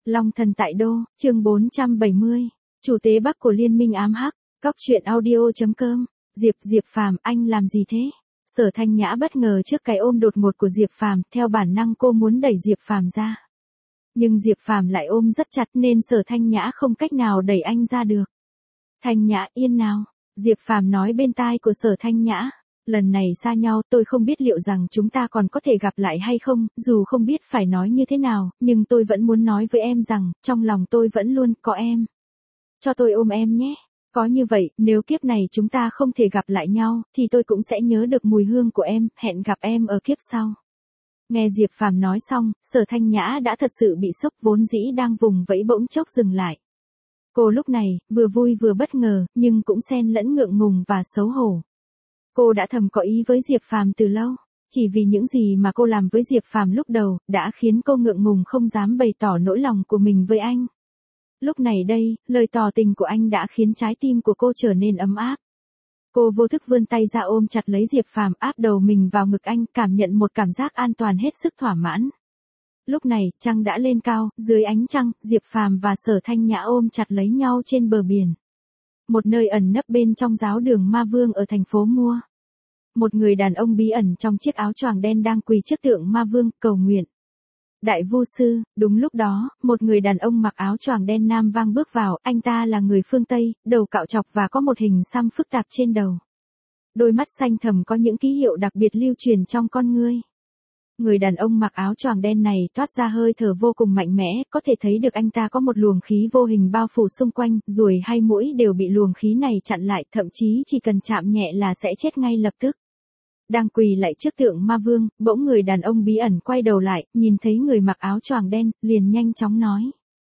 Long thần tại đô, chương 470. Chủ tế Bắc của Liên minh ám hắc, cóc truyện audio.com. Diệp Phàm, anh làm gì thế? Sở Thanh Nhã bất ngờ trước cái ôm đột ngột của Diệp Phàm, theo bản năng cô muốn đẩy Diệp Phàm ra. Nhưng Diệp Phàm lại ôm rất chặt nên Sở Thanh Nhã không cách nào đẩy anh ra được. Thanh Nhã yên nào, Diệp Phàm nói bên tai của Sở Thanh Nhã. Lần này xa nhau tôi không biết liệu rằng chúng ta còn có thể gặp lại hay không, dù không biết phải nói như thế nào, nhưng tôi vẫn muốn nói với em rằng, trong lòng tôi vẫn luôn có em. Cho tôi ôm em nhé. Có như vậy, nếu kiếp này chúng ta không thể gặp lại nhau, thì tôi cũng sẽ nhớ được mùi hương của em, hẹn gặp em ở kiếp sau. Nghe Diệp Phàm nói xong, Sở Thanh Nhã đã thật sự bị sốc, vốn dĩ đang vùng vẫy bỗng chốc dừng lại. Cô lúc này, vừa vui vừa bất ngờ, nhưng cũng xen lẫn ngượng ngùng và xấu hổ. Cô đã thầm có ý với Diệp Phàm từ lâu, chỉ vì những gì mà cô làm với Diệp Phàm lúc đầu, đã khiến cô ngượng ngùng không dám bày tỏ nỗi lòng của mình với anh. Lúc này đây, lời tỏ tình của anh đã khiến trái tim của cô trở nên ấm áp. Cô vô thức vươn tay ra ôm chặt lấy Diệp Phàm, áp đầu mình vào ngực anh, cảm nhận một cảm giác an toàn hết sức thỏa mãn. Lúc này, trăng đã lên cao, dưới ánh trăng, Diệp Phàm và Sở Thanh Nhã ôm chặt lấy nhau trên bờ biển. Một nơi ẩn nấp bên trong giáo đường Ma Vương ở thành phố Mua. Một người đàn ông bí ẩn trong chiếc áo choàng đen đang quỳ trước tượng Ma Vương, cầu nguyện. Đại Vu Sư, đúng lúc đó, một người đàn ông mặc áo choàng đen nam vang bước vào, anh ta là người phương Tây, đầu cạo trọc và có một hình xăm phức tạp trên đầu. Đôi mắt xanh thẳm có những ký hiệu đặc biệt lưu truyền trong con ngươi. Người đàn ông mặc áo choàng đen này toát ra hơi thở vô cùng mạnh mẽ, có thể thấy được anh ta có một luồng khí vô hình bao phủ xung quanh, ruồi hay muỗi đều bị luồng khí này chặn lại, thậm chí chỉ cần chạm nhẹ là sẽ chết ngay lập tức. Đang quỳ lại trước tượng Ma Vương, bỗng người đàn ông bí ẩn quay đầu lại, nhìn thấy người mặc áo choàng đen, liền nhanh chóng nói.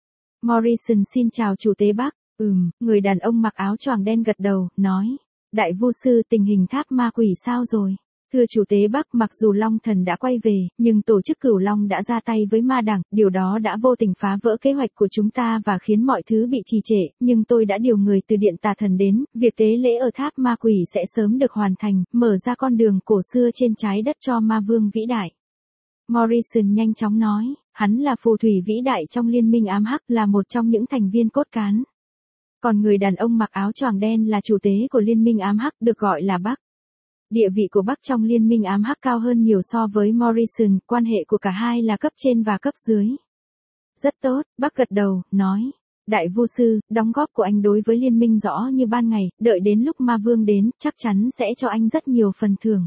Morrison xin chào chủ tế Bắc. Người đàn ông mặc áo choàng đen gật đầu, nói. Đại Vu Sư, tình hình tháp ma quỷ sao rồi? Thưa chủ tế Bắc, mặc dù Long Thần đã quay về, nhưng tổ chức Cửu Long đã ra tay với ma đảng, điều đó đã vô tình phá vỡ kế hoạch của chúng ta và khiến mọi thứ bị trì trệ, nhưng tôi đã điều người từ Điện Tà Thần đến, việc tế lễ ở tháp ma quỷ sẽ sớm được hoàn thành, mở ra con đường cổ xưa trên trái đất cho ma vương vĩ đại. Morrison nhanh chóng nói, hắn là phù thủy vĩ đại trong Liên minh ám hắc, là một trong những thành viên cốt cán. Còn người đàn ông mặc áo choàng đen là chủ tế của Liên minh ám hắc, được gọi là Bắc. Địa vị của Bắc trong Liên minh ám hắc cao hơn nhiều so với Morrison, quan hệ của cả hai là cấp trên và cấp dưới. Rất tốt, Bắc gật đầu, nói. Đại Vu Sư, đóng góp của anh đối với Liên minh rõ như ban ngày, đợi đến lúc Ma Vương đến, chắc chắn sẽ cho anh rất nhiều phần thưởng.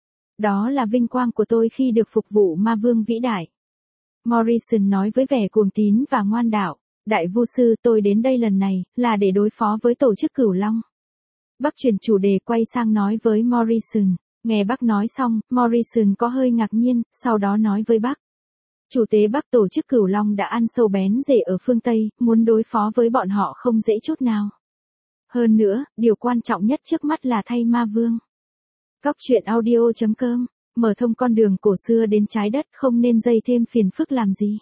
Đó là vinh quang của tôi khi được phục vụ Ma Vương vĩ đại. Morrison nói với vẻ cuồng tín và ngoan đạo. Đại Vu Sư, tôi đến đây lần này, là để đối phó với tổ chức Cửu Long. Bắc chuyển chủ đề quay sang nói với Morrison. Nghe Bắc nói xong, Morrison có hơi ngạc nhiên, sau đó nói với Bắc. Chủ tế Bắc, tổ chức Cửu Long đã ăn sâu bén rễ ở phương Tây, muốn đối phó với bọn họ không dễ chút nào. Hơn nữa, điều quan trọng nhất trước mắt là thay Ma Vương. Cóc truyện audio.com, mở thông con đường cổ xưa đến trái đất, không nên dây thêm phiền phức làm gì.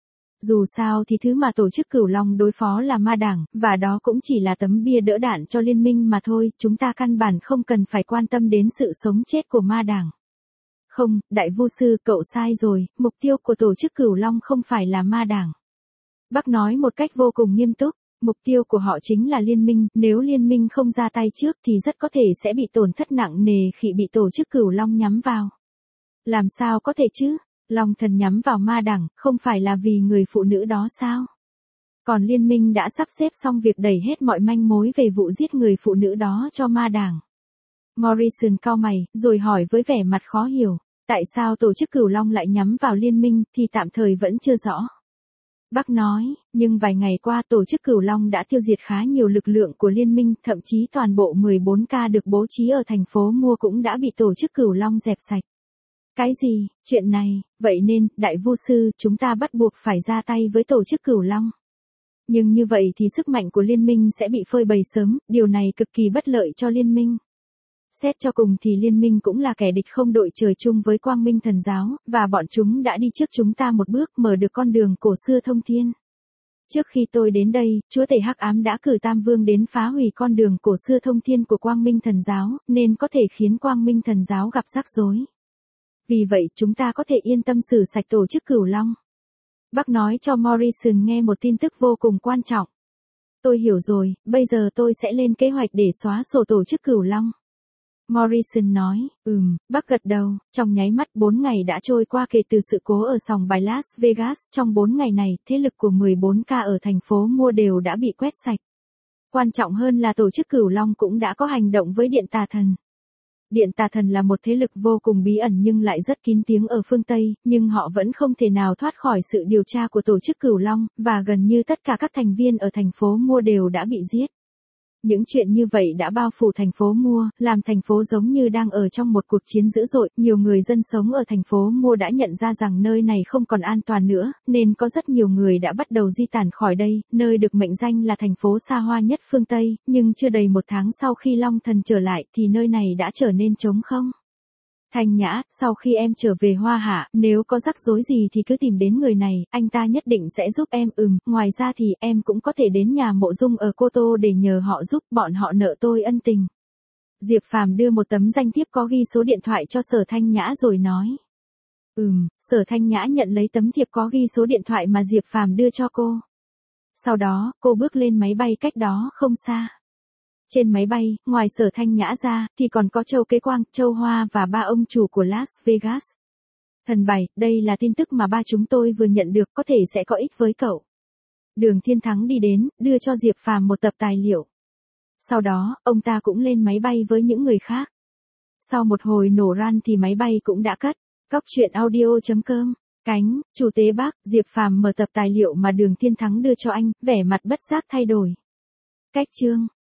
Dù sao thì thứ mà tổ chức Cửu Long đối phó là ma đảng, và đó cũng chỉ là tấm bia đỡ đạn cho liên minh mà thôi, chúng ta căn bản không cần phải quan tâm đến sự sống chết của ma đảng. Không, Đại Vu Sư, cậu sai rồi, mục tiêu của tổ chức Cửu Long không phải là ma đảng. Bắc nói một cách vô cùng nghiêm túc, mục tiêu của họ chính là liên minh, nếu liên minh không ra tay trước thì rất có thể sẽ bị tổn thất nặng nề khi bị tổ chức Cửu Long nhắm vào. Làm sao có thể chứ? Long Thần nhắm vào ma đảng, không phải là vì người phụ nữ đó sao? Còn liên minh đã sắp xếp xong việc đẩy hết mọi manh mối về vụ giết người phụ nữ đó cho ma đảng. Morrison cau mày, rồi hỏi với vẻ mặt khó hiểu, tại sao tổ chức Cửu Long lại nhắm vào liên minh thì tạm thời vẫn chưa rõ. Bắc nói, nhưng vài ngày qua tổ chức Cửu Long đã tiêu diệt khá nhiều lực lượng của liên minh, thậm chí toàn bộ 14K được bố trí ở thành phố Mua cũng đã bị tổ chức Cửu Long dẹp sạch. Cái gì, chuyện này, vậy nên, Đại Vu Sư, chúng ta bắt buộc phải ra tay với tổ chức Cửu Long. Nhưng như vậy thì sức mạnh của liên minh sẽ bị phơi bày sớm, điều này cực kỳ bất lợi cho liên minh. Xét cho cùng thì liên minh cũng là kẻ địch không đội trời chung với Quang Minh Thần Giáo, và bọn chúng đã đi trước chúng ta một bước, mở được con đường cổ xưa thông thiên. Trước khi tôi đến đây, Chúa Tể Hắc Ám đã cử Tam Vương đến phá hủy con đường cổ xưa thông thiên của Quang Minh Thần Giáo, nên có thể khiến Quang Minh Thần Giáo gặp rắc rối. Vì vậy chúng ta có thể yên tâm xử sạch tổ chức Cửu Long. Bác nói cho Morrison nghe một tin tức vô cùng quan trọng. Tôi hiểu rồi, bây giờ tôi sẽ lên kế hoạch để xóa sổ tổ chức Cửu Long. Morrison nói, bác gật đầu, trong nháy mắt 4 ngày đã trôi qua kể từ sự cố ở sòng bài Las Vegas, trong 4 ngày này, thế lực của 14K ở thành phố Mua đều đã bị quét sạch. Quan trọng hơn là tổ chức Cửu Long cũng đã có hành động với Điện Tà Thần. Điện Tà Thần là một thế lực vô cùng bí ẩn nhưng lại rất kín tiếng ở phương Tây, nhưng họ vẫn không thể nào thoát khỏi sự điều tra của tổ chức Cửu Long, và gần như tất cả các thành viên ở thành phố Mua đều đã bị giết. Những chuyện như vậy đã bao phủ thành phố Mua, làm thành phố giống như đang ở trong một cuộc chiến dữ dội. Nhiều người dân sống ở thành phố Mua đã nhận ra rằng nơi này không còn an toàn nữa, nên có rất nhiều người đã bắt đầu di tản khỏi đây, nơi được mệnh danh là thành phố xa hoa nhất phương Tây, nhưng chưa đầy 1 tháng sau khi Long Thần trở lại thì nơi này đã trở nên trống không. Thanh Nhã, sau khi em trở về Hoa Hạ, nếu có rắc rối gì thì cứ tìm đến người này, anh ta nhất định sẽ giúp em. Ngoài ra thì em cũng có thể đến nhà Mộ Dung ở Cô Tô để nhờ họ giúp, bọn họ nợ tôi ân tình. Diệp Phàm đưa một tấm danh thiếp có ghi số điện thoại cho Sở Thanh Nhã rồi nói. Sở Thanh Nhã nhận lấy tấm thiệp có ghi số điện thoại mà Diệp Phàm đưa cho cô. Sau đó, cô bước lên máy bay cách đó không xa. Trên máy bay, ngoài Sở Thanh Nhã ra, thì còn có Châu Kế Quang, Châu Hoa và 3 ông chủ của Las Vegas. Thần Bảy, đây là tin tức mà ba chúng tôi vừa nhận được, có thể sẽ có ích với cậu. Đường Thiên Thắng đi đến, đưa cho Diệp Phàm một tập tài liệu. Sau đó, ông ta cũng lên máy bay với những người khác. Sau một hồi nổ ran thì máy bay cũng đã cất. Cóc truyện audio.com. Cánh, Chủ tế Bác, Diệp Phàm mở tập tài liệu mà Đường Thiên Thắng đưa cho anh, vẻ mặt bất giác thay đổi. Cách chương.